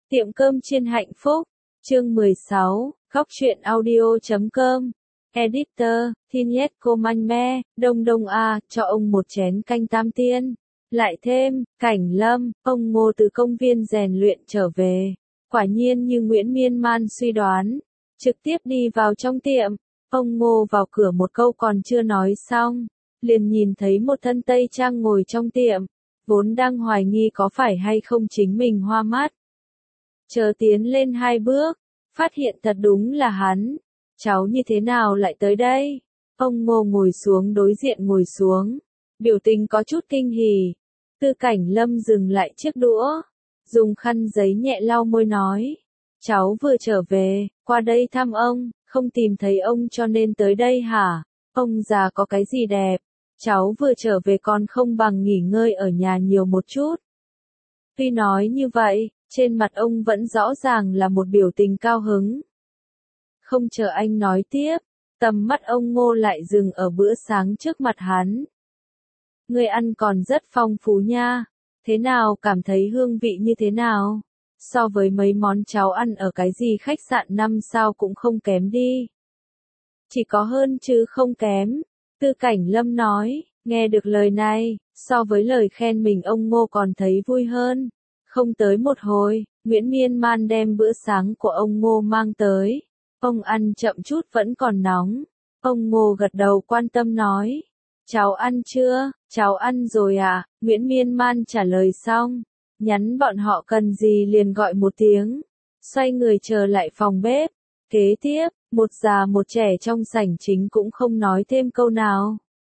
Tiệm cơm chiên hạnh phúc, chương 16, góc truyện audio.com, editor, Thinet Comanme, Đông Đông A, cho ông một chén canh tam tiên. Lại thêm, Cảnh Lâm, ông Ngô từ công viên rèn luyện trở về. Quả nhiên như Nguyễn Miên Man suy đoán, trực tiếp đi vào trong tiệm. Ông Ngô vào cửa một câu còn chưa nói xong, liền nhìn thấy một thân Tây Trang ngồi trong tiệm, vốn đang hoài nghi có phải hay không chính mình hoa mắt. Chờ tiến lên 2 bước, phát hiện thật đúng là hắn. Cháu như thế nào lại tới đây? Ông Ngô ngồi xuống đối diện ngồi xuống, biểu tình có chút kinh hỉ. Tư Cảnh Lâm dừng lại chiếc đũa, dùng khăn giấy nhẹ lau môi nói. Cháu vừa trở về, qua đây thăm ông, không tìm thấy ông cho nên tới đây hả? Ông già có cái gì đẹp? Cháu vừa trở về còn không bằng nghỉ ngơi ở nhà nhiều một chút. Tuy nói như vậy, trên mặt ông vẫn rõ ràng là một biểu tình cao hứng. Không chờ anh nói tiếp, tầm mắt ông Ngô lại dừng ở bữa sáng trước mặt hắn. Người ăn còn rất phong phú nha, thế nào cảm thấy hương vị như thế nào? So với mấy món cháu ăn ở cái gì khách sạn 5 sao cũng không kém đi. Chỉ có hơn chứ không kém, Tư Cảnh Lâm nói, nghe được lời này, so với lời khen mình ông Ngô còn thấy vui hơn. Không tới một hồi, Nguyễn Miên Man đem bữa sáng của ông Ngô mang tới. Ông ăn chậm chút vẫn còn nóng. Ông Ngô gật đầu quan tâm nói. Cháu ăn chưa? Cháu ăn rồi à? Nguyễn Miên Man trả lời xong. Nhắn bọn họ cần gì liền gọi một tiếng. Xoay người trở lại phòng bếp. Kế tiếp, một già một trẻ trong sảnh chính cũng không nói thêm câu nào.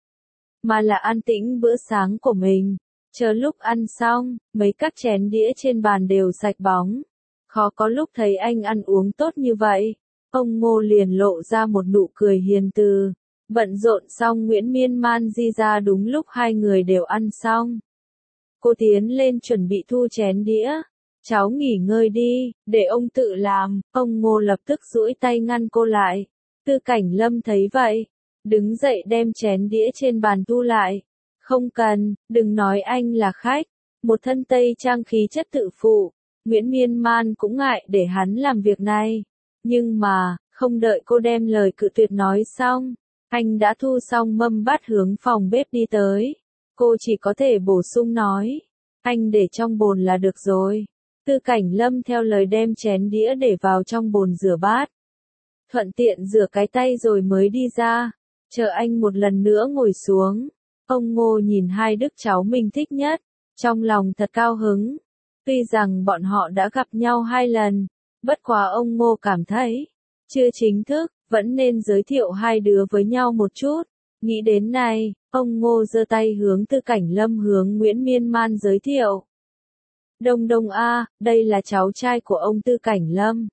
Mà là an tĩnh bữa sáng của mình. Chờ lúc ăn xong, mấy các chén đĩa trên bàn đều sạch bóng. Khó có lúc thấy anh ăn uống tốt như vậy. Ông Ngô liền lộ ra một nụ cười hiền từ. Bận rộn xong Nguyễn Miên Man di ra đúng lúc hai người đều ăn xong. Cô tiến lên chuẩn bị thu chén đĩa. Cháu nghỉ ngơi đi, để ông tự làm. Ông Ngô lập tức duỗi tay ngăn cô lại. Tư Cảnh Lâm thấy vậy, đứng dậy đem chén đĩa trên bàn thu lại. Không cần, đừng nói anh là khách. Một thân Tây Trang khí chất tự phụ, Nguyễn Miên Man cũng ngại để hắn làm việc này. Nhưng mà, không đợi cô đem lời cự tuyệt nói xong, anh đã thu xong mâm bát hướng phòng bếp đi tới. Cô chỉ có thể bổ sung nói, anh để trong bồn là được rồi. Tư Cảnh Lâm theo lời đem chén đĩa để vào trong bồn rửa bát. Thuận tiện rửa cái tay rồi mới đi ra, chờ anh một lần nữa ngồi xuống. Ông Ngô nhìn hai đứa cháu mình thích nhất, trong lòng thật cao hứng. Tuy rằng bọn họ đã gặp nhau 2 lần, bất quá ông Ngô cảm thấy, chưa chính thức, vẫn nên giới thiệu hai đứa với nhau một chút. Nghĩ đến này, ông Ngô giơ tay hướng Tư Cảnh Lâm hướng Nguyễn Miên Man giới thiệu. Đông Đông A, đây là cháu trai của ông Tư Cảnh Lâm.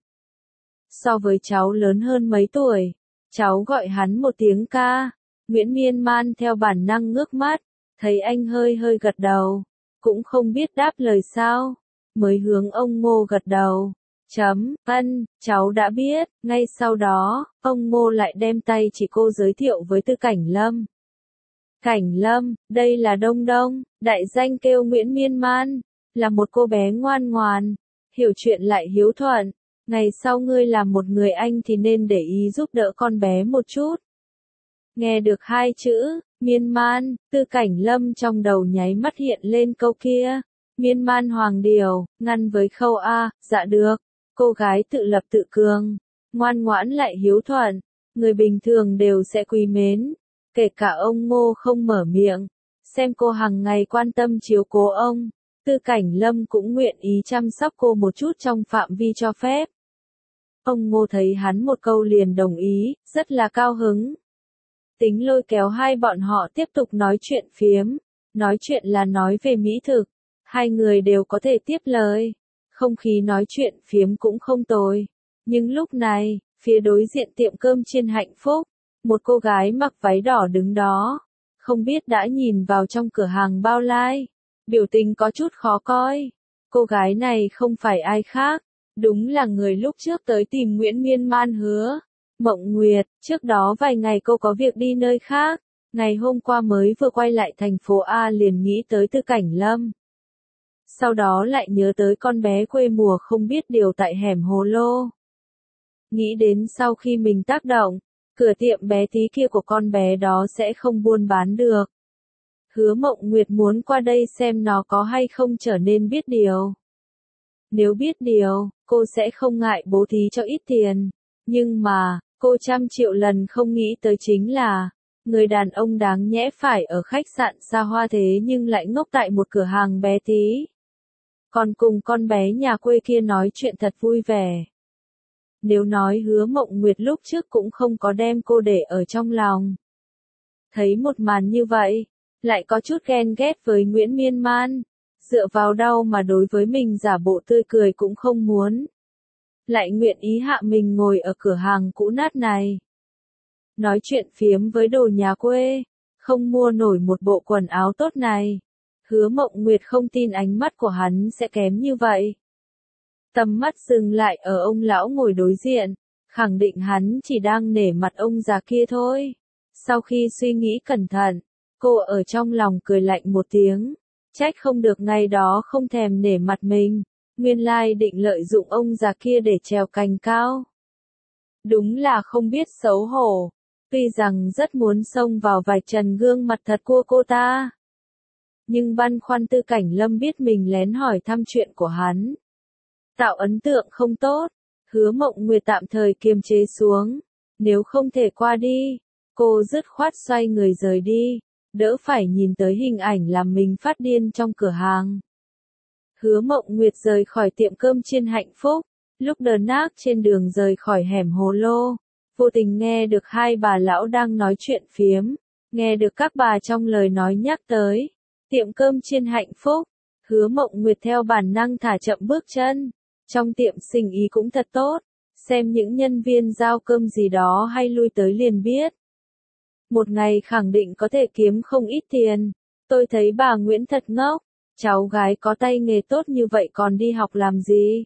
So với cháu lớn hơn mấy tuổi, cháu gọi hắn một tiếng ca. Nguyễn Miên Man theo bản năng ngước mắt, thấy anh hơi hơi gật đầu, cũng không biết đáp lời sao, mới hướng ông Ngô gật đầu. Ân, cháu đã biết. Ngay sau đó, ông Ngô lại đem tay chỉ cô giới thiệu với Tư Cảnh Lâm. Cảnh Lâm, đây là Đông Đông, đại danh kêu Nguyễn Miên Man, là một cô bé ngoan ngoan, hiểu chuyện lại hiếu thuận. Ngày sau ngươi làm một người anh thì nên để ý giúp đỡ con bé một chút. Nghe được 2 chữ, Miên Man, Tư Cảnh Lâm trong đầu nháy mắt hiện lên câu kia. Miên Man Hoàng Điều, ngăn với Khâu A, dạ được. Cô gái tự lập tự cường, ngoan ngoãn lại hiếu thuận, người bình thường đều sẽ quý mến. Kể cả ông Ngô không mở miệng, xem cô hàng ngày quan tâm chiếu cố ông, Tư Cảnh Lâm cũng nguyện ý chăm sóc cô một chút trong phạm vi cho phép. Ông Ngô thấy hắn một câu liền đồng ý, rất là cao hứng. Tính lôi kéo hai bọn họ tiếp tục nói chuyện phiếm. Nói chuyện là nói về mỹ thực. Hai người đều có thể tiếp lời. Không khí nói chuyện phiếm cũng không tồi. Nhưng lúc này, phía đối diện tiệm cơm chiên hạnh phúc, một cô gái mặc váy đỏ đứng đó. Không biết đã nhìn vào trong cửa hàng bao lai. Biểu tình có chút khó coi. Cô gái này không phải ai khác. Đúng là người lúc trước tới tìm Nguyễn Miên Man hứa. Mộng Nguyệt, trước đó vài ngày cô có việc đi nơi khác. Ngày hôm qua mới vừa quay lại thành phố A liền nghĩ tới Tư Cảnh Lâm. Sau đó lại nhớ tới con bé quê mùa không biết điều tại hẻm hồ lô. Nghĩ đến sau khi mình tác động, cửa tiệm bé tí kia của con bé đó sẽ không buôn bán được. Hứa Mộng Nguyệt muốn qua đây xem nó có hay không trở nên biết điều. Nếu biết điều, cô sẽ không ngại bố thí cho ít tiền. Nhưng mà, cô 100 triệu lần không nghĩ tới chính là, người đàn ông đáng nhẽ phải ở khách sạn xa hoa thế nhưng lại ngốc tại một cửa hàng bé tí. Còn cùng con bé nhà quê kia nói chuyện thật vui vẻ. Nếu nói Hứa Mộng Nguyệt lúc trước cũng không có đem cô để ở trong lòng. Thấy một màn như vậy, lại có chút ghen ghét với Nguyễn Miên Man. Dựa vào đâu mà đối với mình giả bộ tươi cười cũng không muốn. Lại nguyện ý hạ mình ngồi ở cửa hàng cũ nát này. Nói chuyện phiếm với đồ nhà quê, không mua nổi một bộ quần áo tốt này. Hứa Mộng Nguyệt không tin ánh mắt của hắn sẽ kém như vậy. Tầm mắt dừng lại ở ông lão ngồi đối diện, khẳng định hắn chỉ đang nể mặt ông già kia thôi. Sau khi suy nghĩ cẩn thận, cô ở trong lòng cười lạnh một tiếng. Trách không được ngày đó không thèm nể mặt mình, nguyên lai định lợi dụng ông già kia để trèo cành cao. Đúng là không biết xấu hổ, tuy rằng rất muốn xông vào vạch trần gương mặt thật của cô ta. Nhưng băn khoăn Tư Cảnh Lâm biết mình lén hỏi thăm chuyện của hắn. Tạo ấn tượng không tốt, Hứa Mộng Nguyệt tạm thời kiềm chế xuống, nếu không thể qua đi, cô dứt khoát xoay người rời đi. Đỡ phải nhìn tới hình ảnh làm mình phát điên trong cửa hàng. Hứa Mộng Nguyệt rời khỏi tiệm cơm chiên Hạnh Phúc, lúc đờ nác trên đường rời khỏi hẻm hồ lô, vô tình nghe được hai bà lão đang nói chuyện phiếm, nghe được các bà trong lời nói nhắc tới tiệm cơm chiên Hạnh Phúc. Hứa Mộng Nguyệt theo bản năng thả chậm bước chân, trong tiệm sinh ý cũng thật tốt, xem những nhân viên giao cơm gì đó hay lui tới liền biết. Một ngày khẳng định có thể kiếm không ít tiền. Tôi thấy bà Nguyễn thật ngốc, cháu gái có tay nghề tốt như vậy còn đi học làm gì?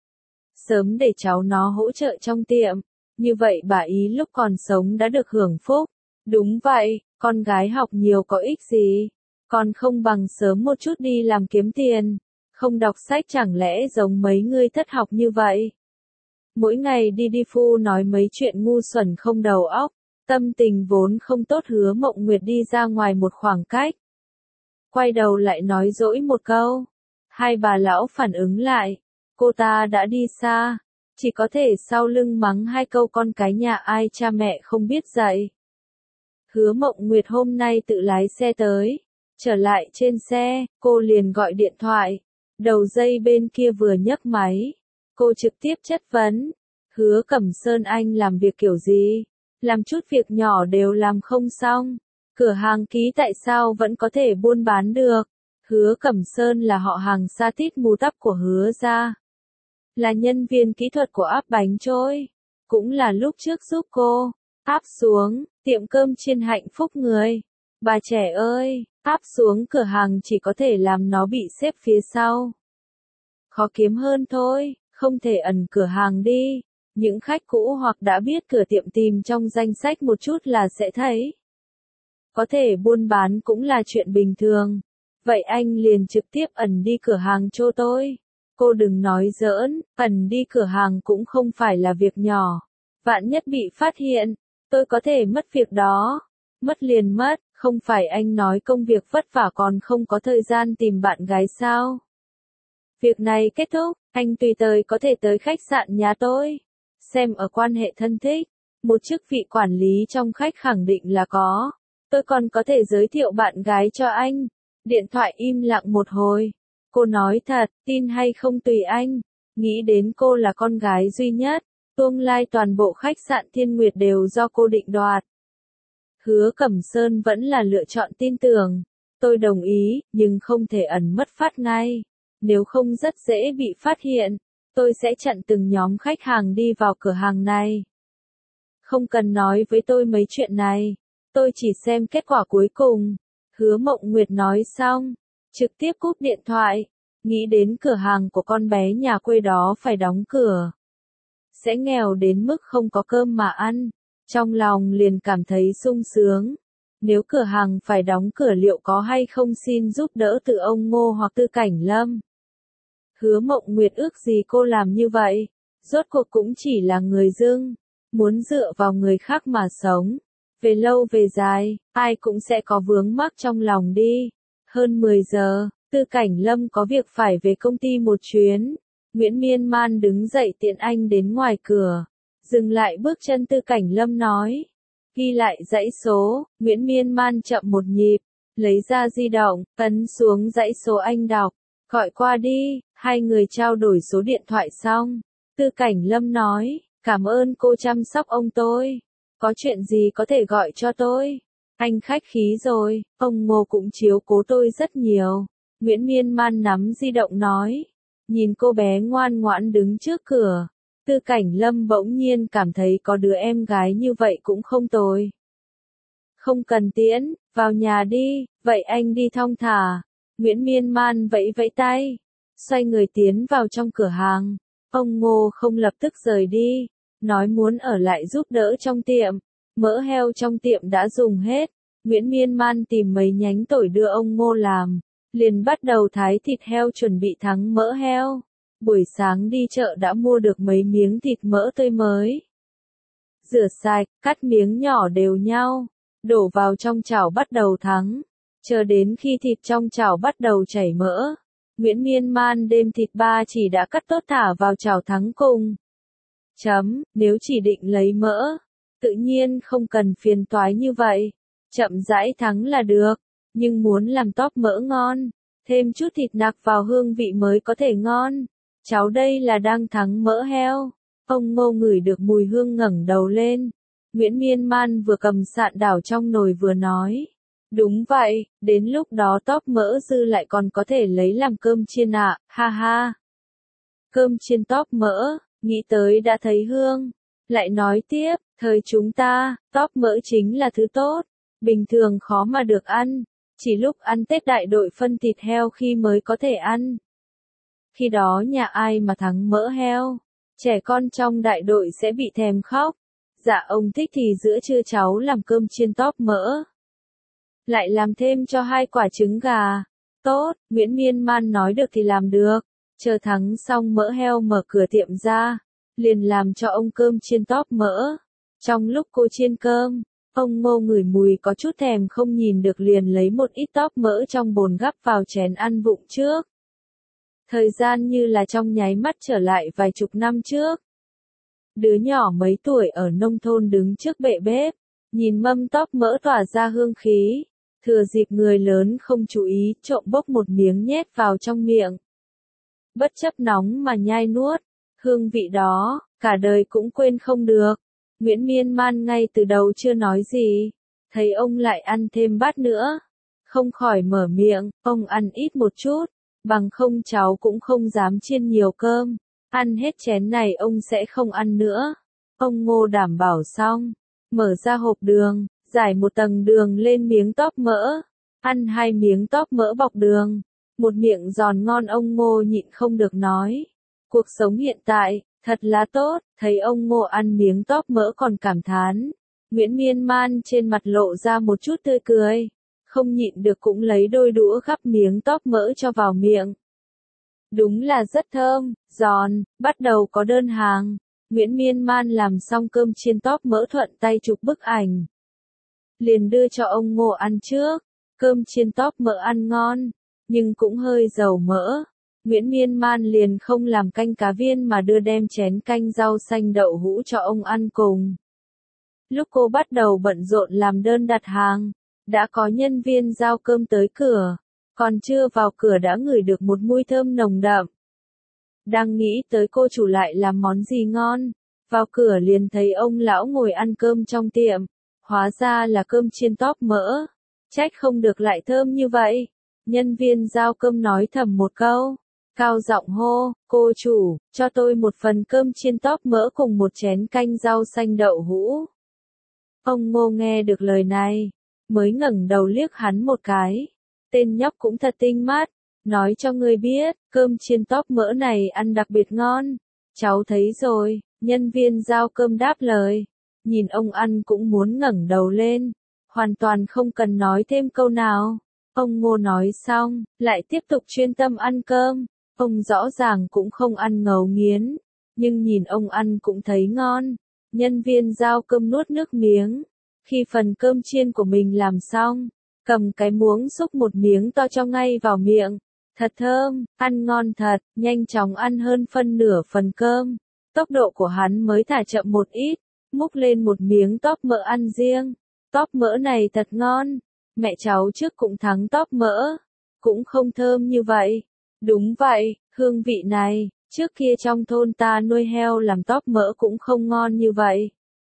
Sớm để cháu nó hỗ trợ trong tiệm, như vậy bà ý lúc còn sống đã được hưởng phúc. Đúng vậy, con gái học nhiều có ích gì, còn không bằng sớm một chút đi làm kiếm tiền, không đọc sách chẳng lẽ giống mấy người thất học như vậy. Mỗi ngày đi phu nói mấy chuyện ngu xuẩn không đầu óc. Tâm tình vốn không tốt. Hứa Mộng Nguyệt đi ra ngoài một khoảng cách. Quay đầu lại nói dỗi một câu. Hai bà lão phản ứng lại. Cô ta đã đi xa. Chỉ có thể sau lưng mắng hai câu con cái nhà ai cha mẹ không biết dạy. Hứa Mộng Nguyệt hôm nay tự lái xe tới. Trở lại trên xe, cô liền gọi điện thoại. Đầu dây bên kia vừa nhấc máy. Cô trực tiếp chất vấn. Hứa Cẩm Sơn anh làm việc kiểu gì? Làm chút việc nhỏ đều làm không xong. Cửa hàng ký tại sao vẫn có thể buôn bán được? Hứa Cẩm Sơn là họ hàng xa tít mù tắp của Hứa gia. Là nhân viên kỹ thuật của áp bánh trôi. Cũng là lúc trước giúp cô. Áp xuống, tiệm cơm chiên Hạnh Phúc người. Bà trẻ ơi, áp xuống cửa hàng chỉ có thể làm nó bị xếp phía sau. Khó kiếm hơn thôi, không thể ẩn cửa hàng đi. Những khách cũ hoặc đã biết cửa tiệm tìm trong danh sách một chút là sẽ thấy. Có thể buôn bán cũng là chuyện bình thường. Vậy anh liền trực tiếp ẩn đi cửa hàng cho tôi. Cô đừng nói giỡn, ẩn đi cửa hàng cũng không phải là việc nhỏ. Vạn nhất bị phát hiện, tôi có thể mất việc đó. Mất liền mất, không phải anh nói công việc vất vả còn không có thời gian tìm bạn gái sao? Việc này kết thúc, anh tùy thời có thể tới khách sạn nhà tôi. Xem ở quan hệ thân thích, một chức vị quản lý trong khách khẳng định là có. Tôi còn có thể giới thiệu bạn gái cho anh. Điện thoại im lặng một hồi. Cô nói thật, tin hay không tùy anh. Nghĩ đến cô là con gái duy nhất. Tương lai toàn bộ khách sạn Thiên Nguyệt đều do cô định đoạt. Hứa Cẩm Sơn vẫn là lựa chọn tin tưởng. Tôi đồng ý, nhưng không thể ẩn mất phát ngay. Nếu không rất dễ bị phát hiện. Tôi sẽ chặn từng nhóm khách hàng đi vào cửa hàng này. Không cần nói với tôi mấy chuyện này. Tôi chỉ xem kết quả cuối cùng. Hứa Mộng Nguyệt nói xong. Trực tiếp cúp điện thoại. Nghĩ đến cửa hàng của con bé nhà quê đó phải đóng cửa. Sẽ nghèo đến mức không có cơm mà ăn. Trong lòng liền cảm thấy sung sướng. Nếu cửa hàng phải đóng cửa liệu có hay không xin giúp đỡ từ ông Ngô hoặc Tư Cảnh Lâm. Hứa Mộng Nguyệt ước gì cô làm như vậy, rốt cuộc cũng chỉ là người dưng, muốn dựa vào người khác mà sống. Về lâu về dài, ai cũng sẽ có vướng mắc trong lòng đi. Hơn 10 giờ, Tư Cảnh Lâm có việc phải về công ty một chuyến. Nguyễn Miên Man đứng dậy tiện anh đến ngoài cửa. Dừng lại bước chân Tư Cảnh Lâm nói. Ghi lại dãy số, Nguyễn Miên Man chậm một nhịp. Lấy ra di động, ấn xuống dãy số anh đọc. Gọi qua đi, hai người trao đổi số điện thoại xong. Tư Cảnh Lâm nói, cảm ơn cô chăm sóc ông tôi. Có chuyện gì có thể gọi cho tôi? Anh khách khí rồi, ông Ngô cũng chiếu cố tôi rất nhiều. Nguyễn Miên Man nắm di động nói. Nhìn cô bé ngoan ngoãn đứng trước cửa. Tư Cảnh Lâm bỗng nhiên cảm thấy có đứa em gái như vậy cũng không tồi. Không cần tiễn, vào nhà đi, vậy anh đi thong thả. Nguyễn Miên Man vẫy vẫy tay. Xoay người tiến vào trong cửa hàng. Ông Ngô không lập tức rời đi. Nói muốn ở lại giúp đỡ trong tiệm. Mỡ heo trong tiệm đã dùng hết. Nguyễn Miên Man tìm mấy nhánh tỏi đưa ông Ngô làm. Liền bắt đầu thái thịt heo chuẩn bị thắng mỡ heo. Buổi sáng đi chợ đã mua được mấy miếng thịt mỡ tươi mới. Rửa sạch, cắt miếng nhỏ đều nhau. Đổ vào trong chảo bắt đầu thắng. Chờ đến khi thịt trong chảo bắt đầu chảy mỡ. Nguyễn Miên Man đem thịt ba chỉ đã cắt tốt thả vào chảo thắng cùng. Nếu chỉ định lấy mỡ, tự nhiên không cần phiền toái như vậy. Chậm rãi thắng là được. Nhưng muốn làm tóp mỡ ngon, thêm chút thịt nạc vào hương vị mới có thể ngon. Cháu đây là đang thắng mỡ heo. Ông Ngô ngửi được mùi hương ngẩng đầu lên. Nguyễn Miên Man vừa cầm sạn đảo trong nồi vừa nói. Đúng vậy, đến lúc đó tóp mỡ dư lại còn có thể lấy làm cơm chiên ạ, ha ha. Cơm chiên tóp mỡ, nghĩ tới đã thấy hương. Lại nói tiếp, thời chúng ta, tóp mỡ chính là thứ tốt. Bình thường khó mà được ăn. Chỉ lúc ăn Tết đại đội phân thịt heo khi mới có thể ăn. Khi đó nhà ai mà thắng mỡ heo, trẻ con trong đại đội sẽ bị thèm khóc. Dạ ông thích thì giữa trưa cháu làm cơm chiên tóp mỡ. Lại làm thêm cho 2 quả trứng gà. Tốt, Nguyễn Miên Man nói được thì làm được. Chờ thắng xong mỡ heo mở cửa tiệm ra. Liền làm cho ông cơm chiên tóp mỡ. Trong lúc cô chiên cơm, ông Ngô ngửi mùi có chút thèm không nhìn được liền lấy một ít tóp mỡ trong bồn gắp vào chén ăn vụng trước. Thời gian như là trong nháy mắt trở lại vài chục năm trước. Đứa nhỏ mấy tuổi ở nông thôn đứng trước bệ bếp, nhìn mâm tóp mỡ tỏa ra hương khí, thừa dịp người lớn không chú ý trộm bốc một miếng nhét vào trong miệng. Bất chấp nóng mà nhai nuốt, hương vị đó, cả đời cũng quên không được. Nguyễn Miên Man ngay từ đầu chưa nói gì, thấy ông lại ăn thêm bát nữa, không khỏi mở miệng, ông ăn ít một chút, bằng không cháu cũng không dám chiên nhiều cơm, ăn hết chén này ông sẽ không ăn nữa. Ông Ngô đảm bảo xong, mở ra hộp đường, rải một tầng đường lên miếng tóp mỡ, ăn 2 miếng tóp mỡ bọc đường, một miệng giòn ngon. Ông Ngô nhịn không được nói, cuộc sống hiện tại thật là tốt. Thấy ông Ngô ăn miếng tóp mỡ còn cảm thán, Nguyễn Miên Man trên mặt lộ ra một chút tươi cười, không nhịn được cũng lấy đôi đũa gắp miếng tóp mỡ cho vào miệng. Đúng là rất thơm, giòn. Bắt đầu có đơn hàng. Nguyễn Miên Man làm xong cơm chiên tóp mỡ thuận tay chụp bức ảnh. Liền đưa cho ông Ngô ăn trước. Cơm chiên tóp mỡ ăn ngon, nhưng cũng hơi dầu mỡ. Nguyễn Miên Man liền không làm canh cá viên mà đưa đem chén canh rau xanh đậu hũ cho ông ăn cùng. Lúc cô bắt đầu bận rộn làm đơn đặt hàng, đã có nhân viên giao cơm tới cửa. Còn chưa vào cửa đã ngửi được một mùi thơm nồng đậm. Đang nghĩ tới cô chủ lại làm món gì ngon, vào cửa liền thấy ông lão ngồi ăn cơm trong tiệm. Hóa ra là cơm chiên tóp mỡ. Trách không được lại thơm như vậy. Nhân viên giao cơm nói thầm một câu, cao giọng hô, cô chủ, cho tôi một phần cơm chiên tóp mỡ cùng một chén canh rau xanh đậu hũ. Ông Ngô nghe được lời này, mới ngẩng đầu liếc hắn một cái. Tên nhóc cũng thật tinh mắt, nói cho ngươi biết, cơm chiên tóp mỡ này ăn đặc biệt ngon. Cháu thấy rồi, nhân viên giao cơm đáp lời. Nhìn ông ăn cũng muốn ngẩng đầu lên, hoàn toàn không cần nói thêm câu nào. Ông Ngô nói xong, lại tiếp tục chuyên tâm ăn cơm. Ông rõ ràng cũng không ăn ngấu nghiến, nhưng nhìn ông ăn cũng thấy ngon. Nhân viên giao cơm nuốt nước miếng. Khi phần cơm chiên của mình làm xong, cầm cái muỗng xúc một miếng to cho ngay vào miệng. Thật thơm, ăn ngon thật, nhanh chóng ăn hơn phân nửa phần cơm. Tốc độ của hắn mới thả chậm một ít, múc lên một miếng tóp mỡ ăn riêng. Tóp mỡ này thật ngon, mẹ cháu trước cũng thắng tóp mỡ, cũng không thơm như vậy. Đúng vậy, hương vị này, trước kia trong thôn ta nuôi heo làm tóp mỡ cũng không ngon như vậy.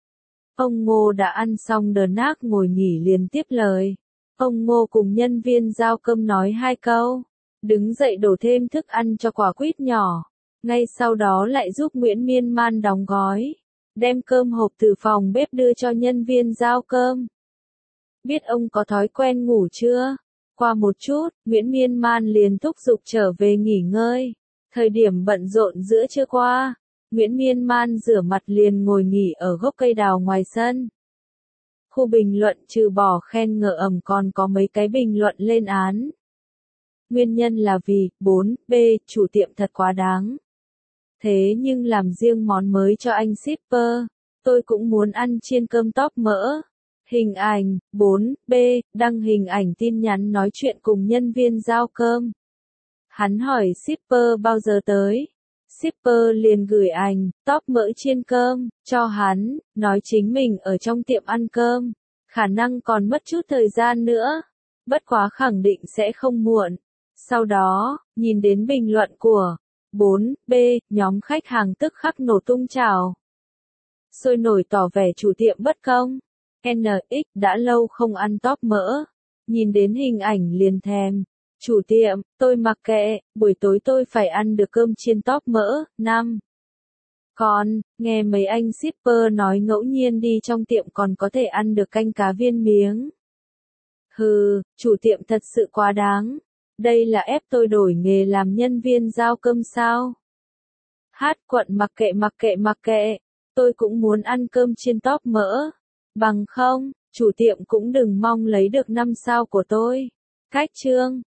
Ông Ngô đã ăn xong đờ nác ngồi nghỉ liền tiếp lời. Ông Ngô cùng nhân viên giao cơm nói 2 câu, đứng dậy đổ thêm thức ăn cho quả quýt nhỏ. Ngay sau đó lại giúp Nguyễn Miên Man đóng gói, đem cơm hộp từ phòng bếp đưa cho nhân viên giao cơm. Biết ông có thói quen ngủ chưa? Qua một chút, Nguyễn Miên Man liền thúc giục trở về nghỉ ngơi. Thời điểm bận rộn giữa trưa qua, Nguyễn Miên Man rửa mặt liền ngồi nghỉ ở gốc cây đào ngoài sân. Khu bình luận trừ bỏ khen ngợi ầm còn có mấy cái bình luận lên án. Nguyên nhân là vì, 4B, chủ tiệm thật quá đáng. Thế nhưng làm riêng món mới cho anh shipper, tôi cũng muốn ăn chiên cơm tóp mỡ. Hình ảnh, 4B, đăng hình ảnh tin nhắn nói chuyện cùng nhân viên giao cơm. Hắn hỏi shipper bao giờ tới. Shipper liền gửi ảnh, tóp mỡ chiên cơm, cho hắn, nói chính mình ở trong tiệm ăn cơm. Khả năng còn mất chút thời gian nữa. Bất quá khẳng định sẽ không muộn. Sau đó, nhìn đến bình luận của 4B, nhóm khách hàng tức khắc nổ tung trào. Sôi nổi tỏ vẻ chủ tiệm bất công. NX đã lâu không ăn tóp mỡ. Nhìn đến hình ảnh liền thèm. Chủ tiệm, tôi mặc kệ, buổi tối tôi phải ăn được cơm chiên tóp mỡ. 5. Còn, nghe mấy anh shipper nói ngẫu nhiên đi trong tiệm còn có thể ăn được canh cá viên miếng. Hừ, chủ tiệm thật sự quá đáng. Đây là ép tôi đổi nghề làm nhân viên giao cơm sao? Hát quận mặc kệ, tôi cũng muốn ăn cơm chiên tóp mỡ. Bằng không, chủ tiệm cũng đừng mong lấy được 5 sao của tôi. Cách chương